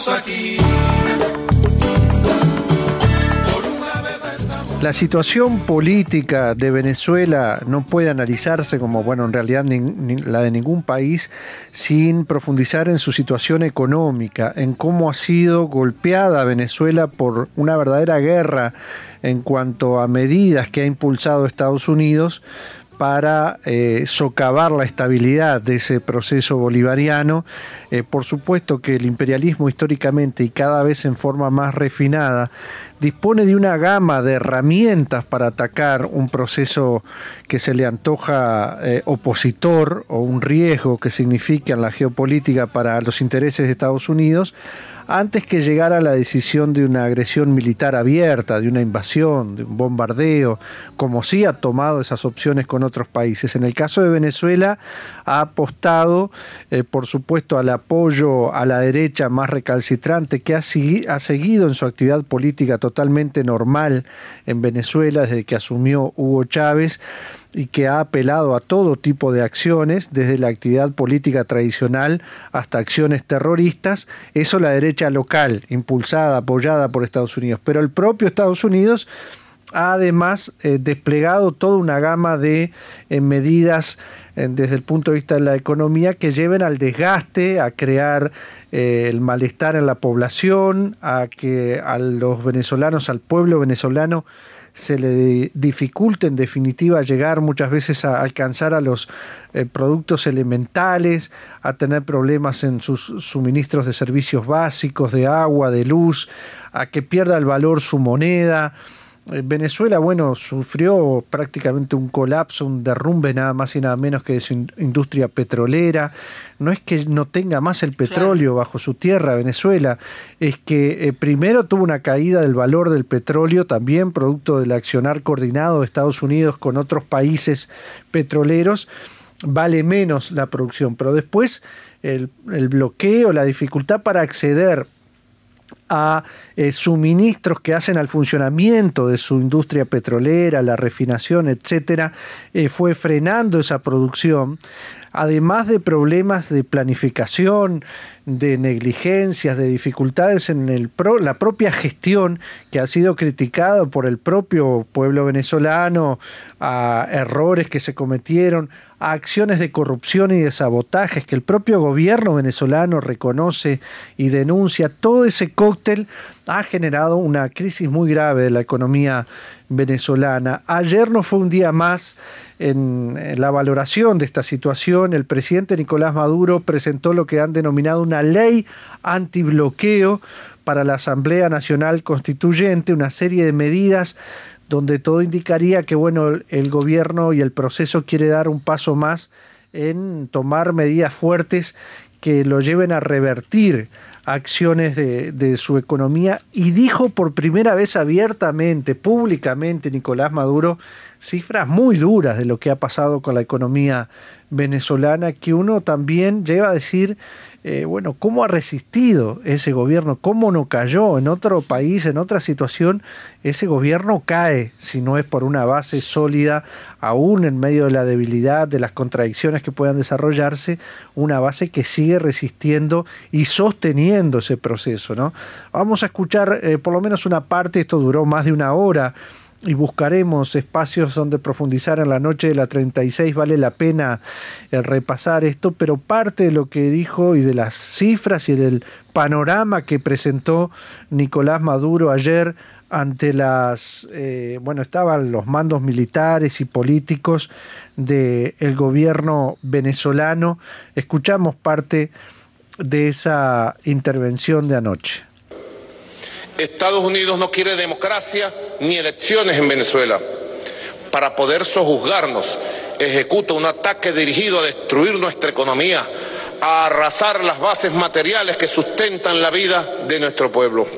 estamos aquí. La situación política de Venezuela no puede analizarse como, bueno, en realidad la de ningún país, sin profundizar en su situación económica, en cómo ha sido golpeada Venezuela por una verdadera guerra en cuanto a medidas que ha impulsado Estados Unidos para socavar la estabilidad de ese proceso bolivariano. Por supuesto que el imperialismo históricamente y cada vez en forma más refinada dispone de una gama de herramientas para atacar un proceso que se le antoja opositor o un riesgo que significa en la geopolítica para los intereses de Estados Unidos, antes que llegara a la decisión de una agresión militar abierta, de una invasión, de un bombardeo, como sí ha tomado esas opciones con otros países. En el caso de Venezuela ha apostado, por supuesto, al apoyo a la derecha más recalcitrante, que ha seguido en su actividad política totalmente normal en Venezuela desde que asumió Hugo Chávez, y que ha apelado a todo tipo de acciones, desde la actividad política tradicional hasta acciones terroristas. Eso la derecha local, impulsada, apoyada por Estados Unidos. Pero el propio Estados Unidos ha además desplegado toda una gama de medidas desde el punto de vista de la economía que lleven al desgaste, a crear el malestar en la población, a que a los venezolanos, al pueblo venezolano, se le dificulta en definitiva llegar muchas veces a alcanzar a los productos elementales, a tener problemas en sus suministros de servicios básicos, de agua, de luz, a que pierda el valor su moneda. Venezuela, bueno, sufrió prácticamente un colapso, un derrumbe nada más y nada menos que de su industria petrolera. No es que no tenga más el petróleo bajo su tierra, Venezuela, es que primero tuvo una caída del valor del petróleo, también producto del accionar coordinado de Estados Unidos con otros países petroleros. Vale menos la producción, pero después el bloqueo, la dificultad para acceder a suministros que hacen al funcionamiento de su industria petrolera, la refinación, etcétera, fue frenando esa producción, además de problemas de planificación, de negligencias, de dificultades en la propia gestión, que ha sido criticada por el propio pueblo venezolano, a errores que se cometieron, a acciones de corrupción y de sabotajes que el propio gobierno venezolano reconoce y denuncia. Todo ese cóctel ha generado una crisis muy grave de la economía venezolana. Ayer no fue un día más en la valoración de esta situación. El presidente Nicolás Maduro presentó lo que han denominado una ley antibloqueo para la Asamblea Nacional Constituyente, una serie de medidas donde todo indicaría que, bueno, el gobierno y el proceso quiere dar un paso más en tomar medidas fuertes que lo lleven a revertir acciones de su economía, y dijo por primera vez abiertamente, públicamente, Nicolás Maduro, cifras muy duras de lo que ha pasado con la economía venezolana, que uno también lleva a decir, bueno, ¿cómo ha resistido ese gobierno? ¿Cómo no cayó? En otro país, en otra situación, ese gobierno cae si no es por una base sólida, aún en medio de la debilidad, de las contradicciones que puedan desarrollarse, una base que sigue resistiendo y sosteniendo ese proceso, ¿no? Vamos a escuchar por lo menos una parte. Esto duró más de una hora, y buscaremos espacios donde profundizar en la noche de la 36. Vale la pena repasar esto, pero parte de lo que dijo y de las cifras y del panorama que presentó Nicolás Maduro ayer ante estaban los mandos militares y políticos del gobierno venezolano. Escuchamos parte de esa intervención de anoche. Estados Unidos no quiere democracia ni elecciones en Venezuela. Para poder sojuzgarnos, ejecuta un ataque dirigido a destruir nuestra economía, a arrasar las bases materiales que sustentan la vida de nuestro pueblo.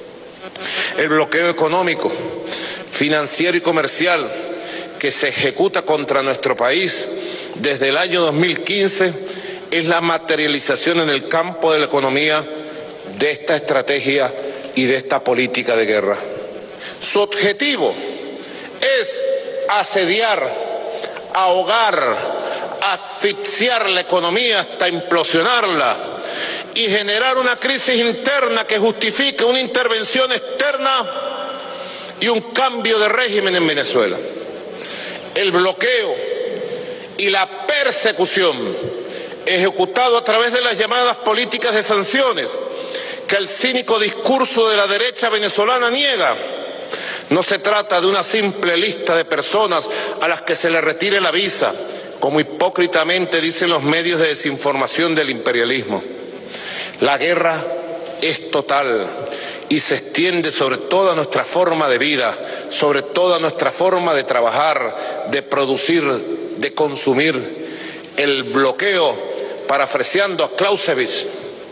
El bloqueo económico, financiero y comercial que se ejecuta contra nuestro país desde el año 2015 es la materialización en el campo de la economía de esta estrategia y de esta política de guerra. Su objetivo es asediar, ahogar, asfixiar la economía hasta implosionarla y generar una crisis interna que justifique una intervención externa y un cambio de régimen en Venezuela. El bloqueo y la persecución ejecutado a través de las llamadas políticas de sanciones que el cínico discurso de la derecha venezolana niega. No se trata de una simple lista de personas a las que se les retire la visa, como hipócritamente dicen los medios de desinformación del imperialismo. La guerra es total y se extiende sobre toda nuestra forma de vida, sobre toda nuestra forma de trabajar, de producir, de consumir. El bloqueo, parafraseando a Clausewitz,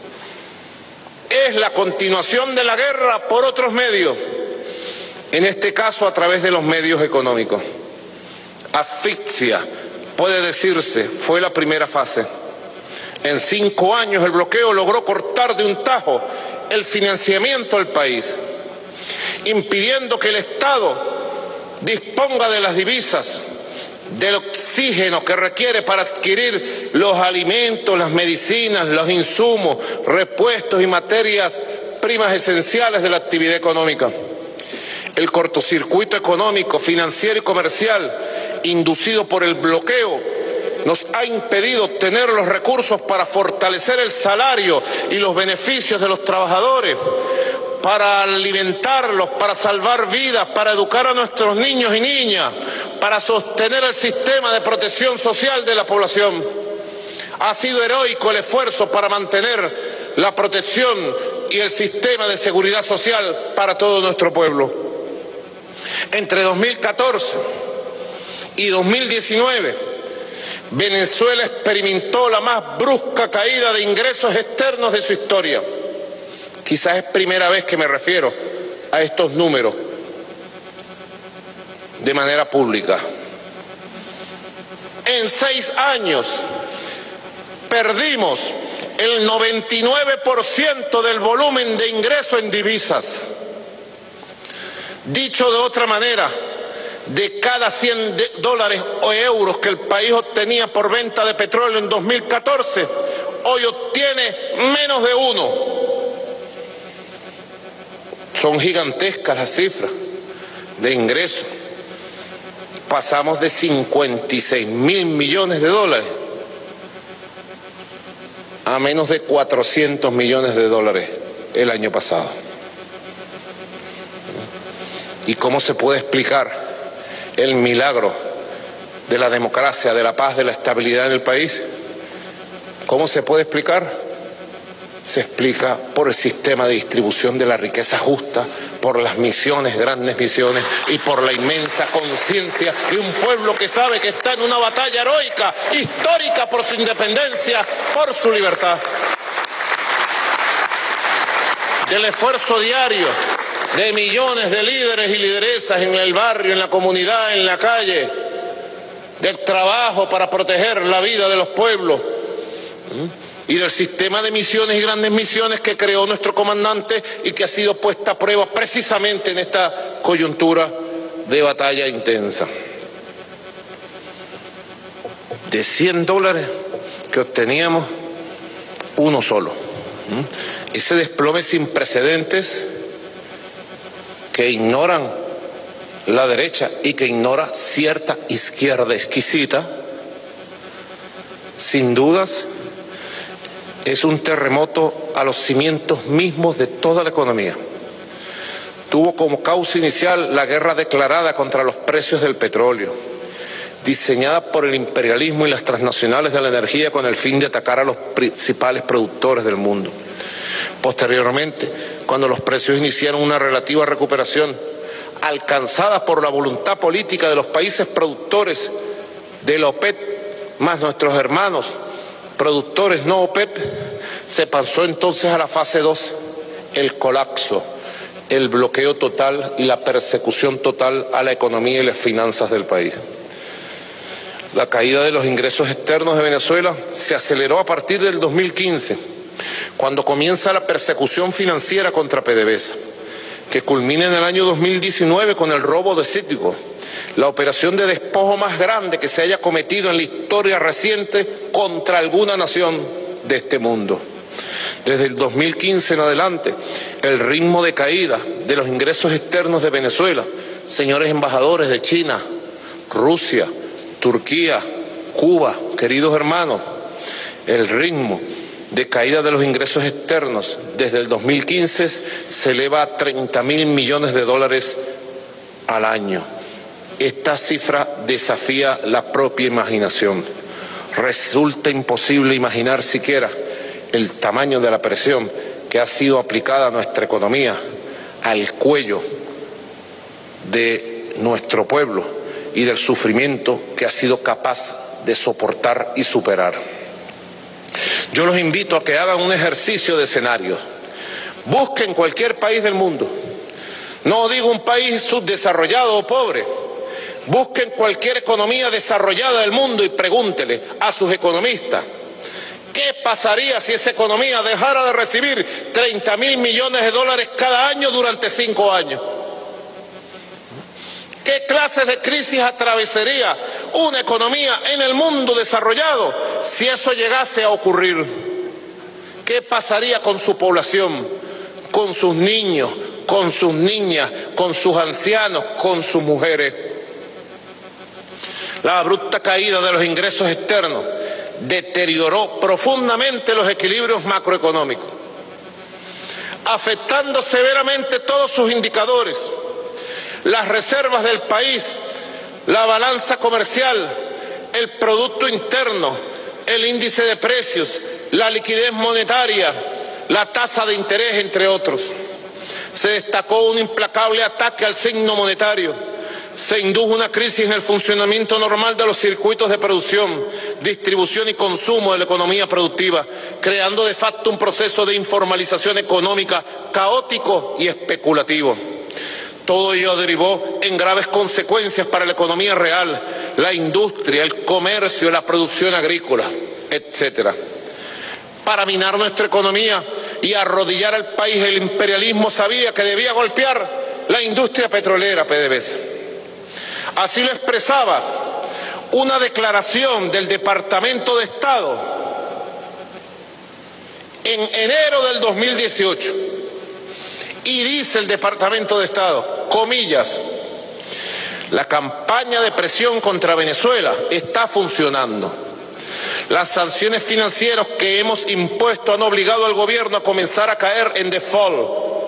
es la continuación de la guerra por otros medios, en este caso a través de los medios económicos. Asfixia, puede decirse, fue la primera fase. En 5 años el bloqueo logró cortar de un tajo el financiamiento al país, impidiendo que el Estado disponga de las divisas, del oxígeno que requiere para adquirir los alimentos, las medicinas, los insumos, repuestos y materias primas esenciales de la actividad económica. El cortocircuito económico, financiero y comercial inducido por el bloqueo nos ha impedido obtener los recursos para fortalecer el salario y los beneficios de los trabajadores, para alimentarlos, para salvar vidas, para educar a nuestros niños y niñas, para sostener el sistema de protección social de la población. Ha sido heroico el esfuerzo para mantener la protección y el sistema de seguridad social para todo nuestro pueblo. Entre 2014 y 2019, Venezuela experimentó la más brusca caída de ingresos externos de su historia. Quizás es primera vez que me refiero a estos números de manera pública. En 6 años perdimos el 99% del volumen de ingreso en divisas. Dicho de otra manera, de cada $100 o euros que el país obtenía por venta de petróleo en 2014, hoy obtiene menos de 1. Son gigantescas las cifras de ingresos. Pasamos de 56.000 millones de dólares a menos de 400 millones de dólares el año pasado. ¿Y cómo se puede explicar el milagro de la democracia, de la paz, de la estabilidad en el país? ¿Cómo se puede explicar? Se explica por el sistema de distribución de la riqueza justa, por las misiones, grandes misiones, y por la inmensa conciencia de un pueblo que sabe que está en una batalla heroica, histórica, por su independencia, por su libertad. Del esfuerzo diario de millones de líderes y lideresas en el barrio, en la comunidad, en la calle, del trabajo para proteger la vida de los pueblos, y del sistema de misiones y grandes misiones que creó nuestro comandante y que ha sido puesta a prueba precisamente en esta coyuntura de batalla intensa. De $100 que obteníamos, 1 solo. Ese desplome sin precedentes que ignoran la derecha y que ignora cierta izquierda exquisita, sin dudas, es un terremoto a los cimientos mismos de toda la economía. Tuvo como causa inicial la guerra declarada contra los precios del petróleo, diseñada por el imperialismo y las transnacionales de la energía con el fin de atacar a los principales productores del mundo. Posteriormente, cuando los precios iniciaron una relativa recuperación, alcanzada por la voluntad política de los países productores de la OPEP, más nuestros hermanos productores no OPEP, se pasó entonces a la fase 2, el colapso, el bloqueo total y la persecución total a la economía y las finanzas del país. La caída de los ingresos externos de Venezuela se aceleró a partir del 2015, cuando comienza la persecución financiera contra PDVSA, que culmina en el año 2019 con el robo de Citgo, la operación de despojo más grande que se haya cometido en la historia reciente contra alguna nación de este mundo. Desde el 2015 en adelante, el ritmo de caída de los ingresos externos de Venezuela, señores embajadores de China, Rusia, Turquía, Cuba, queridos hermanos, el ritmo de caída de los ingresos externos desde el 2015 se eleva a $30.000 millones al año. Esta cifra desafía la propia imaginación. Resulta imposible imaginar siquiera el tamaño de la presión que ha sido aplicada a nuestra economía, al cuello de nuestro pueblo y del sufrimiento que ha sido capaz de soportar y superar. Yo los invito a que hagan un ejercicio de escenario. Busquen cualquier país del mundo. No digo un país subdesarrollado o pobre. Busquen cualquier economía desarrollada del mundo y pregúntele a sus economistas qué pasaría si esa economía dejara de recibir $30.000 millones cada año durante 5 años. ¿Qué clases de crisis atravesaría una economía en el mundo desarrollado si eso llegase a ocurrir? ¿Qué pasaría con su población, con sus niños, con sus niñas, con sus ancianos, con sus mujeres? La abrupta caída de los ingresos externos deterioró profundamente los equilibrios macroeconómicos, afectando severamente todos sus indicadores. Las reservas del país, la balanza comercial, el Producto Interno, el índice de precios, la liquidez monetaria, la tasa de interés, entre otros. Se destacó un implacable ataque al signo monetario. Se indujo una crisis en el funcionamiento normal de los circuitos de producción, distribución y consumo de la economía productiva, creando de facto un proceso de informalización económica caótico y especulativo. Todo ello derivó en graves consecuencias para la economía real, la industria, el comercio, la producción agrícola, etcétera. Para minar nuestra economía y arrodillar al país, el imperialismo sabía que debía golpear la industria petrolera, PDVSA. Así lo expresaba una declaración del Departamento de Estado en enero del 2018. Y dice el Departamento de Estado, comillas, la campaña de presión contra Venezuela está funcionando. Las sanciones financieras que hemos impuesto han obligado al gobierno a comenzar a caer en default,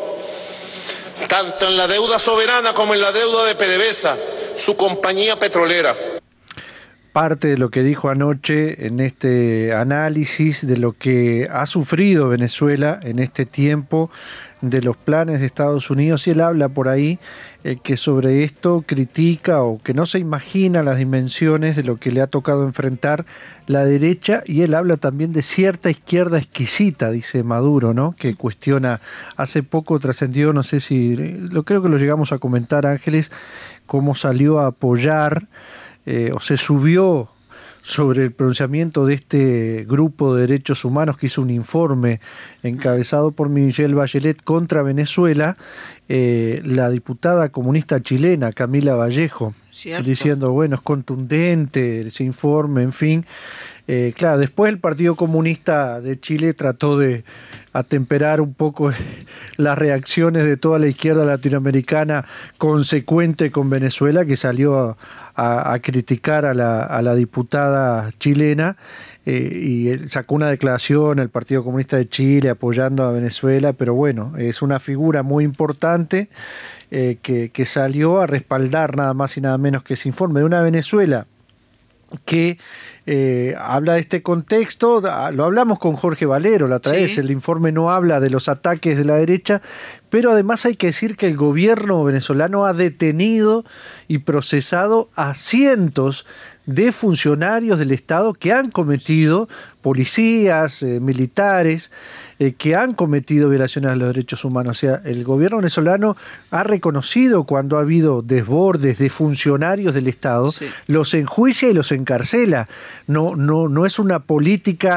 tanto en la deuda soberana como en la deuda de PDVSA, su compañía petrolera. Parte de lo que dijo anoche en este análisis de lo que ha sufrido Venezuela en este tiempo, de los planes de Estados Unidos, y él habla por ahí que sobre esto critica o que no se imagina las dimensiones de lo que le ha tocado enfrentar la derecha, y él habla también de cierta izquierda exquisita, dice Maduro, ¿no? Que cuestiona, hace poco trascendió, no sé si, creo que lo llegamos a comentar, Ángeles, cómo salió a apoyar o se subió sobre el pronunciamiento de este grupo de derechos humanos que hizo un informe encabezado por Michelle Bachelet contra Venezuela, la diputada comunista chilena Camila Vallejo, ¿cierto? Diciendo, bueno, es contundente ese informe, en fin. Claro, después el Partido Comunista de Chile trató de atemperar un poco las reacciones de toda la izquierda latinoamericana consecuente con Venezuela, que salió a criticar a la diputada chilena, y sacó una declaración el Partido Comunista de Chile apoyando a Venezuela, pero bueno, es una figura muy importante que salió a respaldar nada más y nada menos que ese informe de una Venezuela que habla de este contexto. Lo hablamos con Jorge Valero la otra vez. El informe no habla de los ataques de la derecha, pero además hay que decir que el gobierno venezolano ha detenido y procesado a cientos de funcionarios del Estado que han cometido, policías, militares, que han cometido violaciones a los derechos humanos. O sea, el gobierno venezolano ha reconocido cuando ha habido desbordes de funcionarios del Estado, los enjuicia y los encarcela. No es una política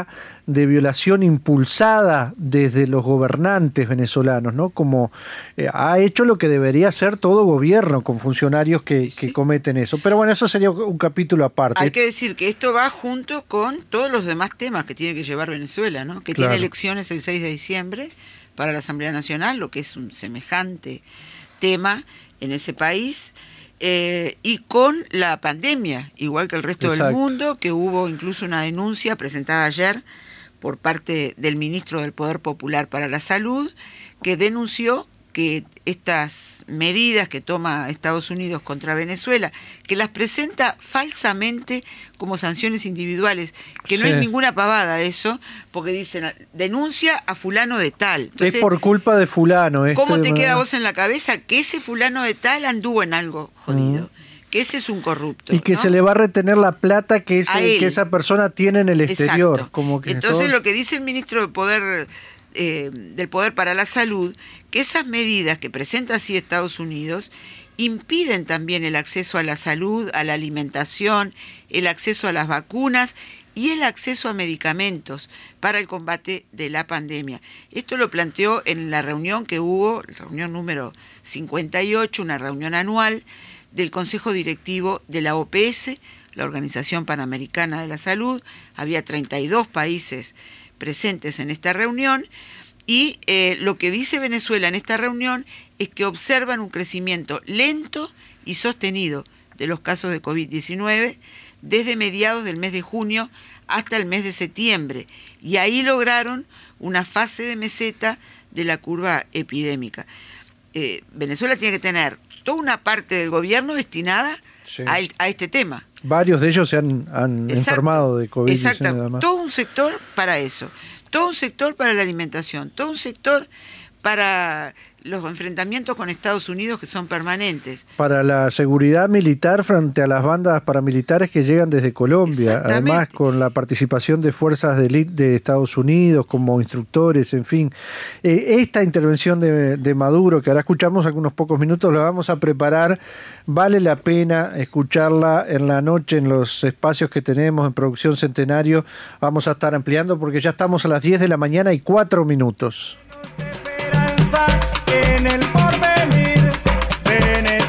de violación impulsada desde los gobernantes venezolanos, ¿no? Como ha hecho lo que debería hacer todo gobierno con funcionarios que cometen eso. Pero bueno, eso sería un capítulo aparte. Hay que decir que esto va junto con todos los demás temas que tiene que llevar Venezuela, ¿no? Que Claro. tiene elecciones el 6 de diciembre para la Asamblea Nacional, lo que es un semejante tema en ese país, y con la pandemia, igual que el resto del mundo, que hubo incluso una denuncia presentada ayer por parte del ministro del Poder Popular para la Salud, que denunció que estas medidas que toma Estados Unidos contra Venezuela, que las presenta falsamente como sanciones individuales, que no es ninguna pavada eso, porque dicen, denuncia a fulano de tal. Entonces, es por culpa de fulano. ¿cómo te queda a vos en la cabeza que ese fulano de tal anduvo en algo jodido? Que ese es un corrupto. Y que ¿no? se le va a retener la plata que esa persona tiene en el exterior. Como que entonces lo que dice el ministro del Poder para la Salud, que esas medidas que presenta así Estados Unidos impiden también el acceso a la salud, a la alimentación, el acceso a las vacunas y el acceso a medicamentos para el combate de la pandemia. Esto lo planteó en la reunión que hubo, reunión número 58, una reunión anual del Consejo Directivo de la OPS, la Organización Panamericana de la Salud. Había 32 países presentes en esta reunión, y lo que dice Venezuela en esta reunión es que observan un crecimiento lento y sostenido de los casos de COVID-19 desde mediados del mes de junio hasta el mes de septiembre, y ahí lograron una fase de meseta de la curva epidémica. Venezuela tiene que tener toda una parte del gobierno destinada a este tema. Varios de ellos se han enfermado de COVID-19. Exacto, todo un sector para eso, todo un sector para la alimentación, todo un sector para los enfrentamientos con Estados Unidos que son permanentes. Para la seguridad militar frente a las bandas paramilitares que llegan desde Colombia, además con la participación de fuerzas de élite de Estados Unidos como instructores, en fin. Esta intervención de Maduro, que ahora escuchamos algunos pocos minutos, la vamos a preparar. Vale la pena escucharla en la noche en los espacios que tenemos en Producción Centenario. Vamos a estar ampliando porque ya estamos a las 10 de la mañana y 4 minutos. En el porvenir,